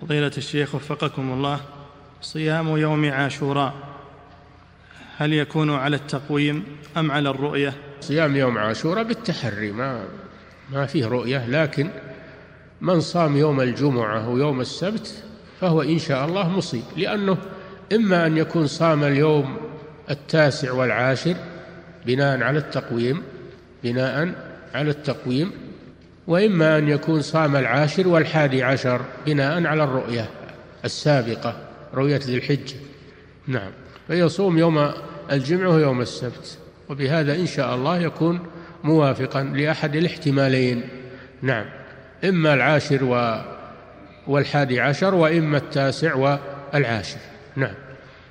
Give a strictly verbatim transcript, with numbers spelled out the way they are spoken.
فضيلة الشيخ وفقكم الله، صيام يوم عاشوراء هل يكون على التقويم أم على الرؤية؟ صيام يوم عاشوراء بالتحري، ما ما فيه رؤية، لكن من صام يوم الجمعة ويوم السبت فهو إن شاء الله مصيب، لأنه إما أن يكون صام اليوم التاسع والعاشر بناء على التقويم بناء على التقويم وإما أن يكون صام العاشر والحادي عشر بناء على الرؤية السابقة، رؤية ذي الحجة. نعم، فيصوم يوم الجمعة ويوم السبت، وبهذا إن شاء الله يكون موافقا لأحد الاحتمالين. نعم، إما العاشر والحادي عشر وإما التاسع والعاشر. نعم.